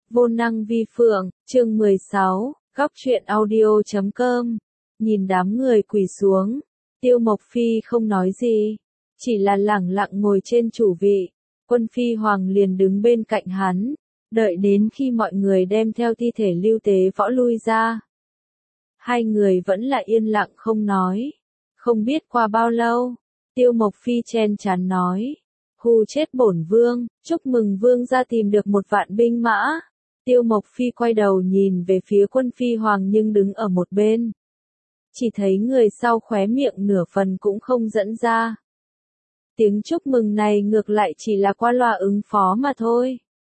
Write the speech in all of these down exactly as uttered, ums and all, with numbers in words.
Vô năng vi phượng, chương mười sáu, góc truyện audio chấm com. Nhìn đám người quỳ xuống, Tiêu Mộc Phi không nói gì, chỉ là lẳng lặng ngồi trên chủ vị. Quân Phi Hoàng liền đứng bên cạnh hắn, đợi đến khi mọi người đem theo thi thể Lưu Tế Võ lui ra. Hai người vẫn là yên lặng không nói. Không biết qua bao lâu, Tiêu Mộc Phi chen chắn nói: hù chết bổn vương, chúc mừng vương gia tìm được một vạn binh mã. Tiêu Mộc Phi quay đầu nhìn về phía Quân Phi Hoàng nhưng đứng ở một bên. Chỉ thấy người sau khóe miệng nửa phần cũng không dẫn ra. Tiếng chúc mừng này ngược lại chỉ là qua loa ứng phó mà thôi.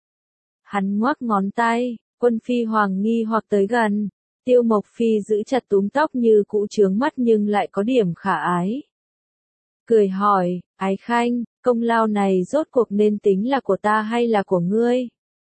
Hắn ngoắc ngón tay, Quân Phi Hoàng nghi hoặc tới gần. Tiêu Mộc Phi giữ chặt túm tóc như cũ trướng mắt nhưng lại có điểm khả ái. Cười hỏi: Ái Khanh, công lao này rốt cuộc nên tính là của ta hay là của ngươi?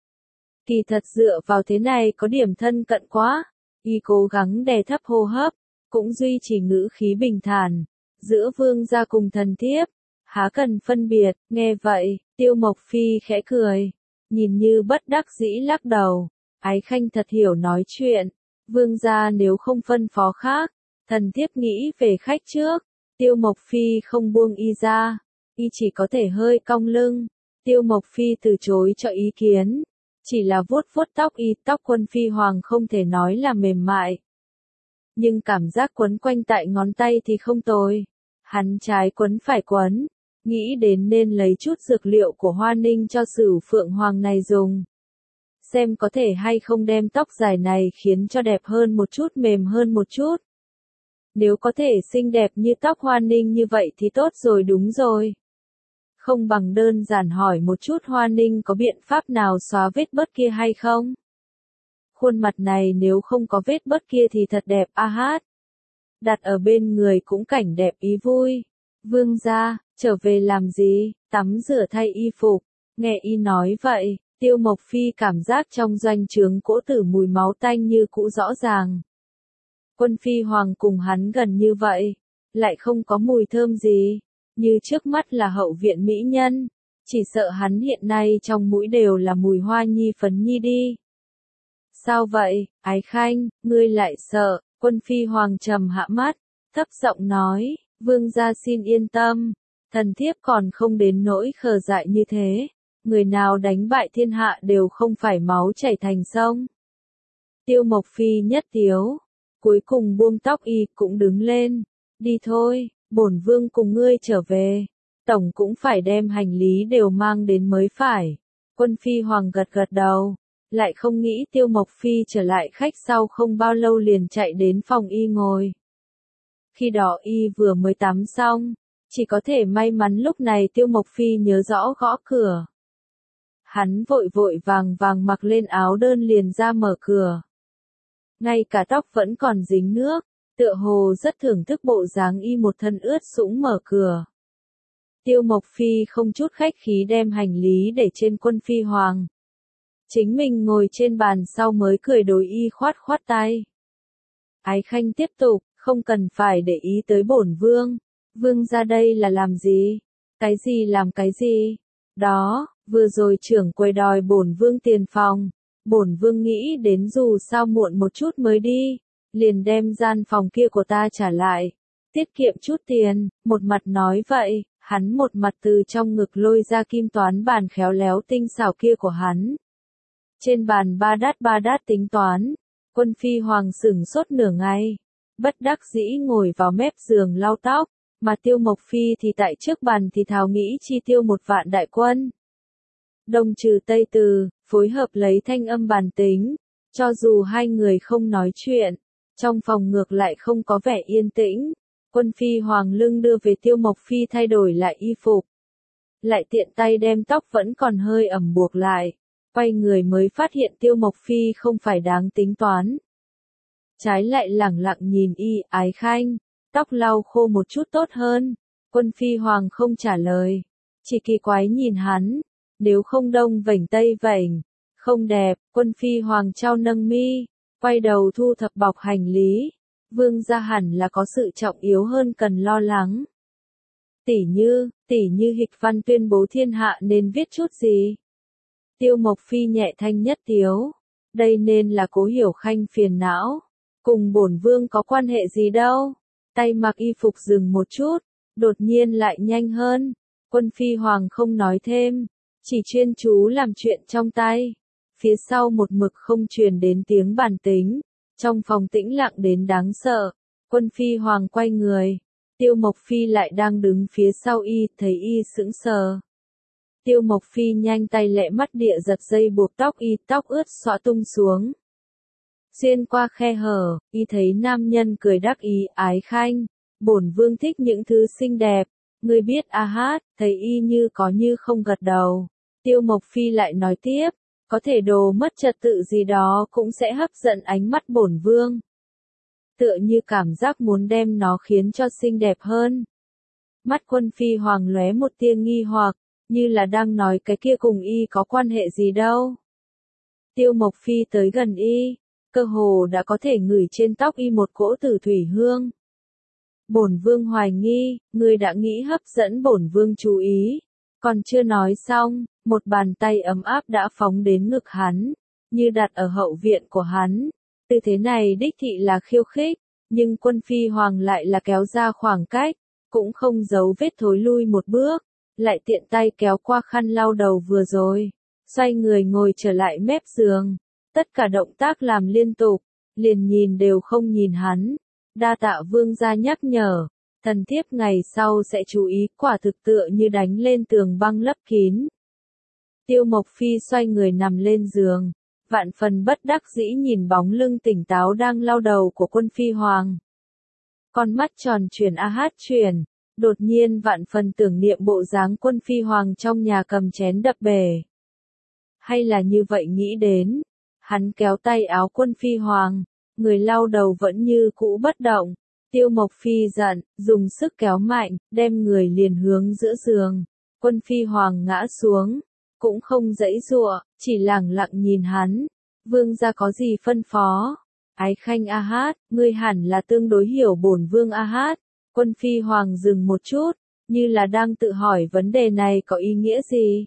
Kỳ thật dựa vào thế này có điểm thân cận quá. Y cố gắng đè thấp hô hấp, cũng duy trì ngữ khí bình thản. Giữa vương gia cùng thần thiếp, há cần phân biệt. Nghe vậy, Tiêu Mộc Phi khẽ cười, nhìn như bất đắc dĩ lắc đầu. Ái Khanh thật hiểu nói chuyện. Vương gia nếu không phân phó khác, thần thiếp nghĩ về khách trước. Tiêu Mộc Phi không buông y ra, y chỉ có thể hơi cong lưng. Tiêu Mộc Phi từ chối cho ý kiến, chỉ là vuốt vuốt tóc y. Tóc Quân Phi Hoàng không thể nói là mềm mại, nhưng cảm giác quấn quanh tại ngón tay thì không tồi. Hắn trái quấn phải quấn, nghĩ đến nên lấy chút dược liệu của Hoa Ninh cho Sửu Phượng Hoàng này dùng. Xem có thể hay không đem tóc dài này khiến cho đẹp hơn một chút, mềm hơn một chút. Nếu có thể xinh đẹp như tóc Hoa Ninh như vậy thì tốt rồi, đúng rồi. Không bằng đơn giản hỏi một chút Hoa Ninh có biện pháp nào xóa vết bớt kia hay không? Khuôn mặt này nếu không có vết bớt kia thì thật đẹp a hát. Đặt ở bên người cũng cảnh đẹp ý vui. Vương gia, trở về làm gì? Tắm rửa thay y phục. Nghe y nói vậy, Tiêu Mộc Phi cảm giác trong doanh trướng cỗ tử mùi máu tanh như cũ rõ ràng. Quân Phi Hoàng cùng hắn gần như vậy, lại không có mùi thơm gì, như trước mắt là hậu viện mỹ nhân, chỉ sợ hắn hiện nay trong mũi đều là mùi hoa nhi phấn nhi đi. Sao vậy, Ái Khanh, ngươi lại sợ? Quân Phi Hoàng trầm hạ mắt, thấp giọng nói: vương gia xin yên tâm, thần thiếp còn không đến nỗi khờ dại như thế, người nào đánh bại thiên hạ đều không phải máu chảy thành sông. Tiêu Mộc Phi nhất tiếu, cuối cùng buông tóc y cũng đứng lên. Đi thôi, bổn vương cùng ngươi trở về. Tổng cũng phải đem hành lý đều mang đến mới phải. Quân Phi Hoàng gật gật đầu, lại không nghĩ Tiêu Mộc Phi trở lại khách sau không bao lâu liền chạy đến phòng y ngồi. Khi đó y vừa mới tắm xong, chỉ có thể may mắn lúc này Tiêu Mộc Phi nhớ rõ gõ cửa. Hắn vội vội vàng vàng mặc lên áo đơn liền ra mở cửa. Ngay cả tóc vẫn còn dính nước, tựa hồ rất thưởng thức bộ dáng y một thân ướt sũng mở cửa. Tiêu Mộc Phi không chút khách khí đem hành lý để trên Quân Phi Hoàng. Chính mình ngồi trên bàn sau mới cười đối y khoát khoát tay. Ái Khanh tiếp tục, không cần phải để ý tới bổn vương. Vương ra đây là làm gì? Cái gì làm cái gì? Đó, vừa rồi trưởng quầy đòi bổn vương tiền phòng. Bổn vương nghĩ đến dù sao muộn một chút mới đi, liền đem gian phòng kia của ta trả lại, tiết kiệm chút tiền. Một mặt nói vậy, hắn một mặt từ trong ngực lôi ra kim toán bàn khéo léo tinh xảo kia của hắn. Trên bàn ba đát ba đát tính toán. Quân Phi Hoàng sửng sốt nửa ngày, bất đắc dĩ ngồi vào mép giường lau tóc, mà Tiêu Mộc Phi thì tại trước bàn thì thào nghĩ chi tiêu một vạn đại quân. Đông trừ Tây từ, phối hợp lấy thanh âm bàn tính, cho dù hai người không nói chuyện, trong phòng ngược lại không có vẻ yên tĩnh. Quân Phi Hoàng lưng đưa về Tiêu Mộc Phi thay đổi lại y phục, lại tiện tay đem tóc vẫn còn hơi ẩm buộc lại, quay người mới phát hiện Tiêu Mộc Phi không phải đáng tính toán. Trái lại lẳng lặng nhìn y. Ái Khanh, tóc lau khô một chút tốt hơn. Quân Phi Hoàng không trả lời, chỉ kỳ quái nhìn hắn. Nếu không đông vảnh tây vảnh, không đẹp. Quân Phi Hoàng trao nâng mi, quay đầu thu thập bọc hành lý. Vương gia hẳn là có sự trọng yếu hơn cần lo lắng. Tỷ như, tỷ như Hịch Văn tuyên bố thiên hạ nên viết chút gì? Tiêu Mộc Phi nhẹ thanh nhất tiếu, Đây nên là Cố Hiểu Khanh phiền não. Cùng bổn vương có quan hệ gì đâu. Tay mặc y phục dừng một chút, đột nhiên lại nhanh hơn. Quân phi hoàng không nói thêm, chỉ chuyên chú làm chuyện trong tay. Phía sau một mực không truyền đến tiếng bàn tính, trong phòng tĩnh lặng đến đáng sợ. Quân phi hoàng quay người, Tiêu Mộc Phi lại đang đứng phía sau y, thấy y sững sờ. Tiêu Mộc Phi nhanh tay lẹ mắt địa giật dây buộc tóc y, tóc ướt xõa tung xuống. Xuyên qua khe hở, y thấy nam nhân cười đắc ý, Ái Khanh, bổn vương thích những thứ xinh đẹp, ngươi biết a hát, thấy y như có như không gật đầu. Tiêu Mộc Phi lại nói tiếp, có thể đồ mất trật tự gì đó cũng sẽ hấp dẫn ánh mắt bổn vương. Tựa như cảm giác muốn đem nó khiến cho xinh đẹp hơn. Mắt Quân Phi hoàng lóe một tia nghi hoặc, như là đang nói cái kia cùng y có quan hệ gì đâu. Tiêu Mộc Phi tới gần y, cơ hồ đã có thể ngửi trên tóc y một cỗ tử thủy hương. Bổn vương hoài nghi, ngươi đã nghĩ hấp dẫn bổn vương chú ý. Còn chưa nói xong, một bàn tay ấm áp đã phóng đến ngực hắn, như đặt ở hậu viện của hắn. Tư thế này đích thị là khiêu khích, nhưng Quân Phi hoàng lại là kéo ra khoảng cách, cũng không giấu vết thối lui một bước, lại tiện tay kéo qua khăn lau đầu vừa rồi, xoay người ngồi trở lại mép giường. Tất cả động tác làm liên tục, liền nhìn đều không nhìn hắn. Đa tạ vương gia nhắc nhở, thần thiếp ngày sau sẽ chú ý, quả thực tựa như đánh lên tường băng lấp kín. Tiêu Mộc Phi xoay người nằm lên giường, vạn phần bất đắc dĩ nhìn bóng lưng tỉnh táo đang lau đầu của Quân Phi hoàng. Con mắt tròn chuyển a hát chuyển, đột nhiên vạn phần tưởng niệm bộ dáng Quân Phi hoàng trong nhà cầm chén đập bể. Hay là như vậy nghĩ đến, hắn kéo tay áo Quân Phi hoàng, người lau đầu vẫn như cũ bất động. Tiêu Mộc Phi giận, dùng sức kéo mạnh, đem người liền hướng giữa giường. Quân Phi hoàng ngã xuống, cũng không giãy giụa, chỉ lẳng lặng nhìn hắn. Vương gia có gì phân phó? Ái Khanh a hát, ngươi hẳn là tương đối hiểu bổn vương a hát. Quân Phi hoàng dừng một chút, như là đang tự hỏi vấn đề này có ý nghĩa gì?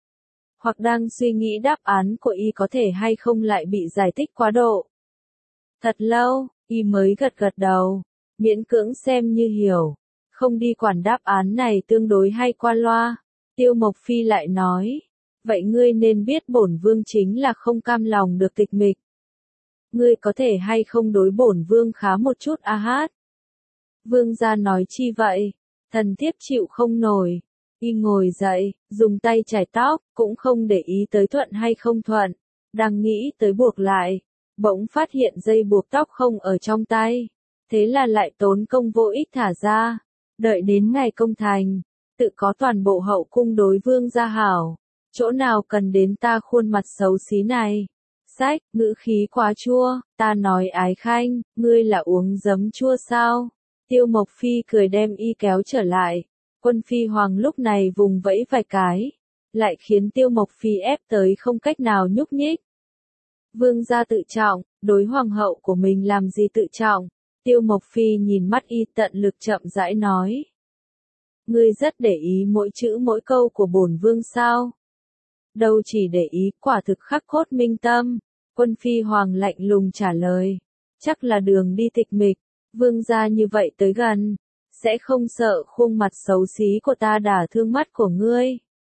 Hoặc đang suy nghĩ đáp án của y có thể hay không lại bị giải thích quá độ. Thật lâu, y mới gật gật đầu, miễn cưỡng xem như hiểu, không đi quản đáp án này tương đối hay qua loa. Tiêu Mộc Phi lại nói, vậy ngươi nên biết bổn vương chính là không cam lòng được tịch mịch. Ngươi có thể hay không đối bổn vương khá một chút a hát. Vương gia nói chi vậy, thần thiếp chịu không nổi. Y ngồi dậy, dùng tay chải tóc, cũng không để ý tới thuận hay không thuận, đang nghĩ tới buộc lại, bỗng phát hiện dây buộc tóc không ở trong tay, thế là lại tốn công vô ích thả ra, đợi đến ngày công thành, tự có toàn bộ hậu cung đối vương gia hảo, chỗ nào cần đến ta khuôn mặt xấu xí này. Sách, ngữ khí quá chua, ta nói Ái Khanh, ngươi là uống giấm chua sao? Tiêu Mộc Phi cười đem y kéo trở lại. Quân Phi hoàng lúc này vùng vẫy vài cái, lại khiến Tiêu Mộc Phi ép tới không cách nào nhúc nhích. Vương gia tự trọng, đối hoàng hậu của mình làm gì tự trọng? Tiêu Mộc Phi nhìn mắt y tận lực chậm rãi nói. Ngươi rất để ý mỗi chữ mỗi câu của bổn vương sao? Đâu chỉ để ý, quả thực khắc cốt minh tâm. Quân Phi hoàng lạnh lùng trả lời. Chắc là đường đi tịch mịch, vương gia như vậy tới gần, sẽ không sợ khuôn mặt xấu xí của ta đả thương mắt của ngươi.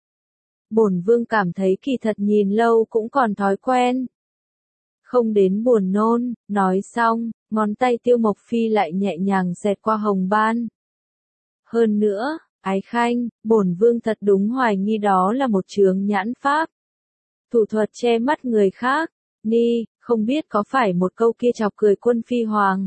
Bổn vương cảm thấy kỳ thật nhìn lâu cũng còn thói quen. Không đến buồn nôn, nói xong, ngón tay Tiêu Mộc Phi lại nhẹ nhàng xẹt qua hồng ban. Hơn nữa, Ái Khanh, bổn vương thật đúng hoài nghi đó là một chướng nhãn pháp. Thủ thuật che mắt người khác, ni, không biết có phải một câu kia chọc cười Quân Phi hoàng.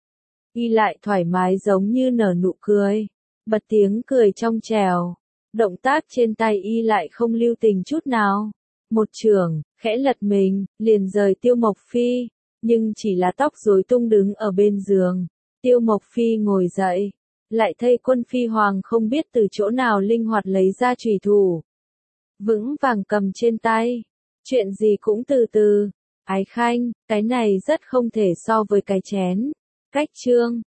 Y lại thoải mái giống như nở nụ cười, bật tiếng cười trong trèo. Động tác trên tay y lại không lưu tình chút nào. Một chưởng, khẽ lật mình, liền rời Tiêu Mộc Phi, nhưng chỉ là tóc rối tung đứng ở bên giường. Tiêu Mộc Phi ngồi dậy, lại thấy Quân Phi hoàng không biết từ chỗ nào linh hoạt lấy ra chùy thủ. Vững vàng cầm trên tay, chuyện gì cũng từ từ. Ái Khanh, cái này rất không thể so với cái chén. Cách chương